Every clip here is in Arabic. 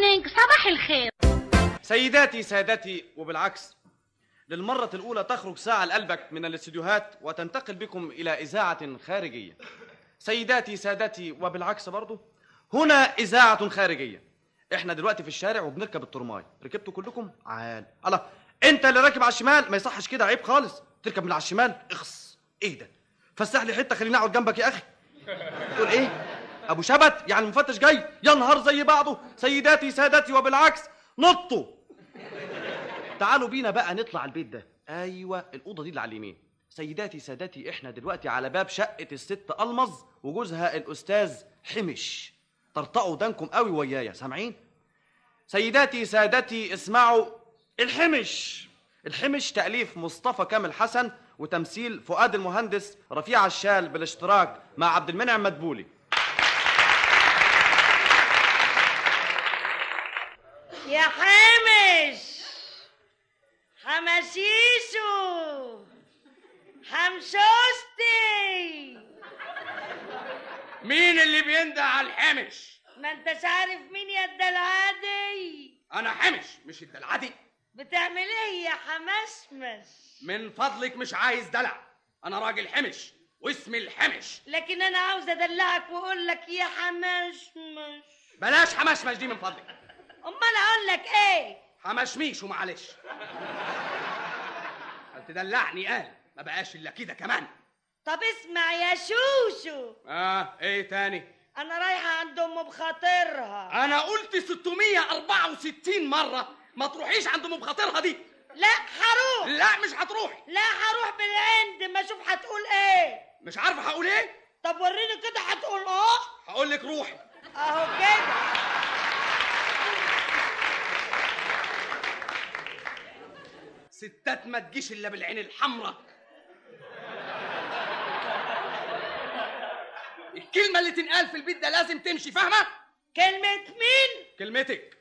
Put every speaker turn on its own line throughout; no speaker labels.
مورنينج، صباح الخير.
سيداتي سادتي، وبالعكس للمرة الأولى تخرج ساعة لقلبك من الاستديوهات وتنتقل بكم إلى إذاعة خارجية. سيداتي سادتي، وبالعكس برضو هنا إذاعة خارجية. إحنا دلوقتي في الشارع وبنركب الترماي. ركبتوا كلكم؟ عال الله، أنت اللي راكب على الشمال ما يصحش كده، عيب خالص تركب من على الشمال. اخص، إيه ده؟ فسح لي حتة خليني أقعد جنبك يا أخي. تقول إيه؟ أبو شبت يعني المفتش جاي؟ يا نهار زي بعضه. سيداتي سادتي، وبالعكس نطوا. تعالوا بينا بقى نطلع البيت ده. ايوه الاوضه دي اللي على اليمين. سيداتي سادتي، احنا دلوقتي على باب شقه الست المظ وجوزها الاستاذ حمش. طرطقوا ودانكم قوي ويايا، سامعين؟ سيداتي سادتي اسمعوا. الحمش. الحمش تاليف مصطفى كامل حسن وتمثيل فؤاد المهندس رفيع الشال بالاشتراك مع عبد المنعم مدبولي.
يا حمش، حمشيشو، حمشوستي.
مين اللي بيندى على الحمش؟
ما انتش عارف مين يا الدلعادي؟
انا حمش مش الدلعادي.
بتعمل ايه يا حمشمش؟
من فضلك مش عايز دلع، انا راجل حمش واسمي الحمش.
لكن انا عاوز ادلعك واقول لك يا حمشمش.
بلاش حمشمش دي من فضلك.
امال اقول لك ايه؟
حمشميش ومعلش. قال تدلعني، قال ما بقاش الا كده كمان.
طب اسمع يا شوشو.
ايه تاني؟
انا رايحه عند ام بخاطرها.
انا قلت 664 مره ما تروحيش عند ام بخاطرها دي.
لا هروح.
لا مش هتروحي.
لا هروح بالعند ما اشوف هتقول ايه.
مش عارفه هقول ايه.
طب وريني كده هتقول
هقول لك روحي
اهو كده.
ستات ما تجيش الا بالعين الحمراء. الكلمه اللي تنقال في البيت ده لازم تمشي، فاهمه؟
كلمه مين؟
كلمتك.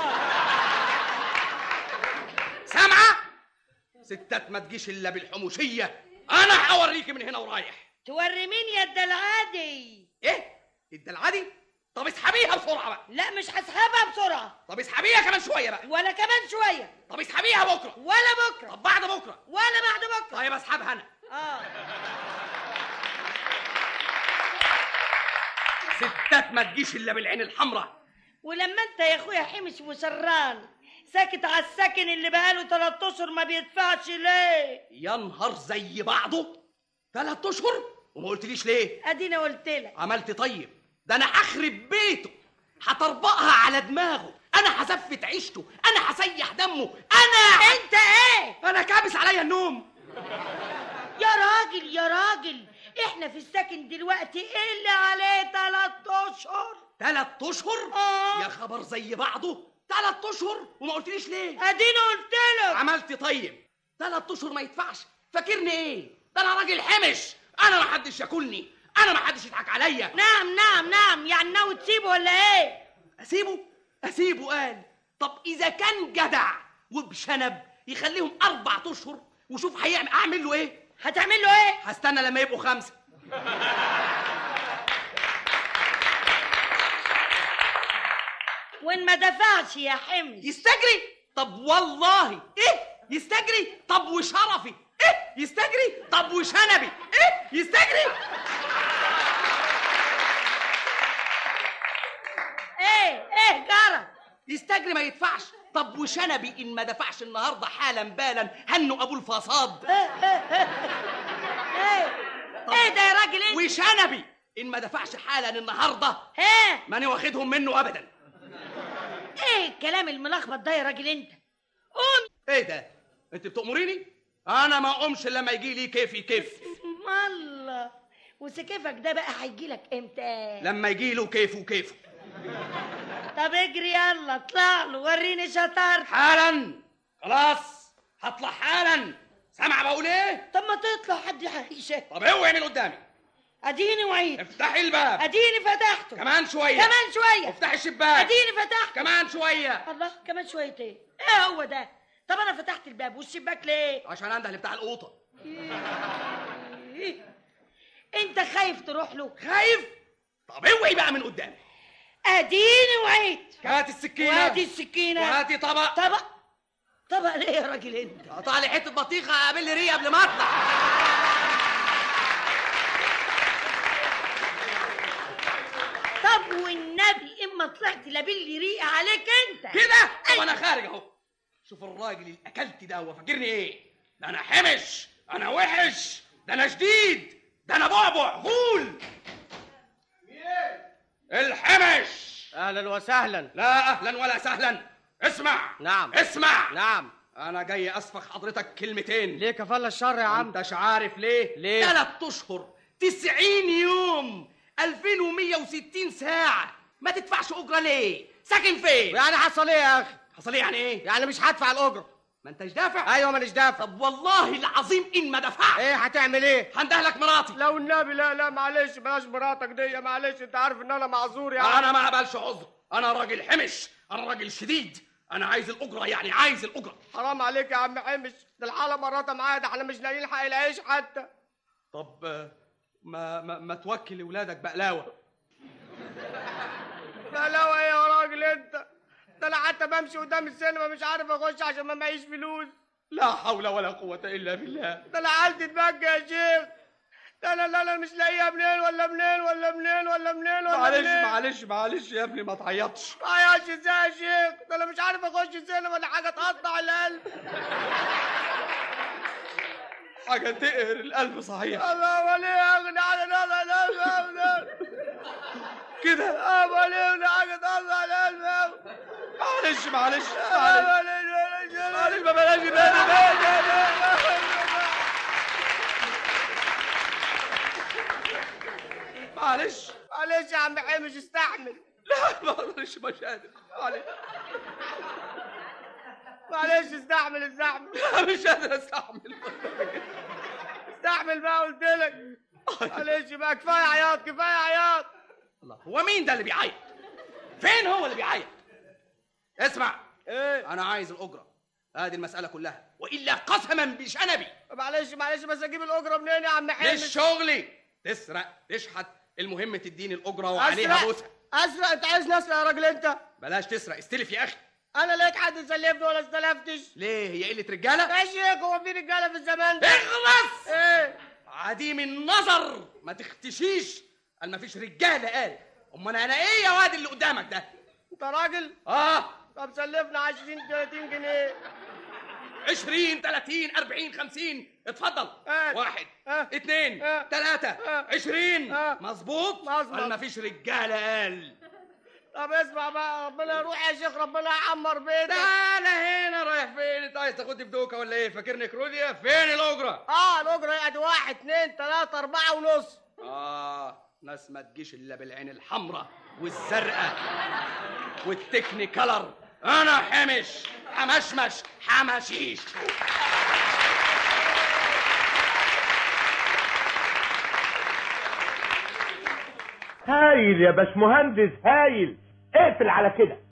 سامعه؟ ستات ما تجيش الا بالحموشيه. انا هوريكي من هنا ورايح.
توري مين يا الدلعادي؟
ايه الدلعادي؟ طب اسحبيها بسرعه بقى.
لا مش هسحبها بسرعه.
طب اسحبيها كمان شويه بقى.
ولا كمان شويه.
طب اسحبيها بكره.
ولا بكره.
طب بعد بكره.
ولا بعد بكره.
طيب اسحبها انا. ستات ما تجيش الا بالعين الحمراء.
ولما انت يا اخويا حمش وسران ساكت على السكن اللي بقاله 3 اشهر ما بيدفعش ليه؟
يا نهار زي بعضه. 3 اشهر وما قلتليش ليه؟
ادينا قلت لك.
عملت طيب، ده انا هخرب بيته، هطربقها على دماغه، انا هزفت عيشته، انا هسيح دمه،
انت ايه؟
انا كابس عليا النوم.
يا راجل يا راجل، احنا في السكن دلوقتي ايه اللي عليه 3 اشهر؟
3 اشهر؟ يا خبر زي بعضه. 3 اشهر وما قلتليش ليه؟
ادينا قلت لك.
عملت طيب. 3 اشهر ما يدفعش، فاكرني ايه؟ ده انا راجل حمش، انا ما حدش ياكلني، انا ما حدش يضحك عليا.
نعم، يعني ناوي تسيبه ولا ايه؟
اسيبه قال. طب اذا كان جدع وبشنب يخليهم 4 اشهر وشوف اعمل له ايه؟
هتعمل له ايه؟
هستنى لما يبقوا 5.
وين ما دفعش يا حمش
يستجري. طب والله ايه يستجري. طب وشرفي ايه يستجري. طب وشنبي ايه يستجري.
ايه جرى؟
يستجري ما يدفعش. طب وشنبي ان ما دفعش النهارده حالا بالا هنوا ابو الفصاد.
ايه ده يا راجل انت؟
وشنبي ان ما دفعش حالا النهارده ماني واخدهم منه ابدا.
ايه الكلام الملخبط ده يا راجل انت؟ قوم.
ايه ده؟ انت بتأمريني؟ انا ما اقومش الا لما يجي لي كيفي كيف.
الله، وسكيفك ده بقى هيجي لك امتى؟
لما يجي له كيفه كيفه.
طب اجري يلا اطلع له وريني شطارتك.
حالا. خلاص هطلع حالا. سامع بقول ايه؟
طب ما تطلع حد يحيشك.
طب اوعي من قدامي.
اديني وعيد.
افتحي الباب.
اديني فتحته.
كمان شويه.
كمان شويه.
افتحي الشباك.
اديني فتحته.
كمان شويه.
الله، كمان شويه ايه هو ده؟ طب انا فتحت الباب والشباك ليه؟
عشان انده اللي بتاع القوطه.
انت خايف تروح له؟
خايف؟ طب اوعي بقى من قدامي.
اديني وعيت.
هات السكينه.
وادي السكينه.
وهاتي طبق.
طبق ليه يا راجل انت؟
قطع لي حته بطيخه قابل لي ريه قبل ما اطلع.
طب والنبي اما طلعت لابلي ريقه عليك انت
كده. طب انا خارج اهو. شوف الراجل اللي اكلت ده هو فاكرني ايه؟ ده انا حمش، انا وحش، ده انا شديد، ده انا بعبع غول. الحمش.
اهلا وسهلا.
لا اهلا ولا سهلا. اسمع.
نعم.
اسمع.
نعم.
انا جاي اسفخ حضرتك كلمتين.
ليه كفالة الشر يا عم؟
انتش عارف ليه؟
ليه؟
3 اشهر 90 يوم 2160 ساعة ما تدفعش اجرة ليه؟ ساكن فين؟
يعني حصل ايه يا اخي؟
حصل ايه يعني ايه؟
يعني مش هدفع الاجره.
ما انتش دافع؟
ايوه مانيش دافع.
طب والله العظيم ان ما دفعت
ايه هتعمل ايه؟
هندهلك مراتي.
لو النبي لا معلش بلاش مراتك دي، معلش انت عارف ان انا معذور يعني.
انا ما اقبلش عذر. انا راجل حمش، انا راجل شديد، انا عايز الاجرة يعني عايز الاجرة.
حرام عليك يا عم حمش، ده الحاله مراتها معايا، ده احنا مش لاقيين حق العيش حتى.
طب ما توكل ولادك بقلاوة.
بقلاوة ايه يا راجل انت؟ ده انا حتى بمشي قدام السينما مش عارف اخش عشان ما معيش فلوس.
لا حول ولا قوة الا بالله.
ده انا حالتي تبكي يا شيخ. ده انا مش لاقيها منين ولا منين ولا منين ولا منين ولا منين.
معلش يا ابني ما تعيطش.
ما تعيطش ازاي يا شيخ؟ ده انا مش عارف اخش السينما، ده حاجه تقطع القلب.
حاجة تقهر القلب صحيح.
الله وليه اغنى على نار
كده.
وليه ده حاجه تقطع القلب.
معلش
ما بلاش معلش يا عم حمش استحمل.
لا ما اقدرش مش قادر.
معلش استحمل.
لا مش قادر استحمل.
استحمل بقى قلت لك. معلش بقى كفايه عياط
الله، هو مين ده اللي بيعيط؟ فين هو اللي بيعيط؟ اسمع.
ايه؟
انا عايز الاجره، ادي المساله كلها، والا قسما بشنبي.
معلش بس اجيب الاجره منين يا عم حمش؟
مش شغلي تسرق تشحت، المهم تديني الاجره وعليها بوسه.
اسرق؟ انت عايزني اسرق يا راجل انت؟
بلاش تسرق، استلف يا اخي.
انا لقيت حد يسلفني ولا استلفتش.
ليه؟ هي قله رجاله؟
يا شيخ هو في رجاله في الزمان ده؟
اخلص.
ايه؟
عديم النظر ما تختشيش. قال ما فيش رجاله. قال امال انا ايه يا واد اللي قدامك ده؟
انت راجل؟ طب سلفنا 20 30 جنيه.
20 30 40 50 اتفضل. 1 2 3 20 مظبوط. قال ما فيش رجاله. قال
طب اسمع بقى، ربنا يروح يا شيخ، ربنا يعمر بيتك.
تعالى هنا. رايح فين انت؟ عايز تاخدني بدوكه ولا ايه؟ فاكرني كروديا؟ فين الاجره؟
الاجره يعني 1 2 3 4 ونص.
ناس ما تجيش الا بالعين الحمراء والزرقاء والتكني كلر. انا حمش حمشمش حمشيش.
هايل يا باشمهندس هايل. اقفل على كده.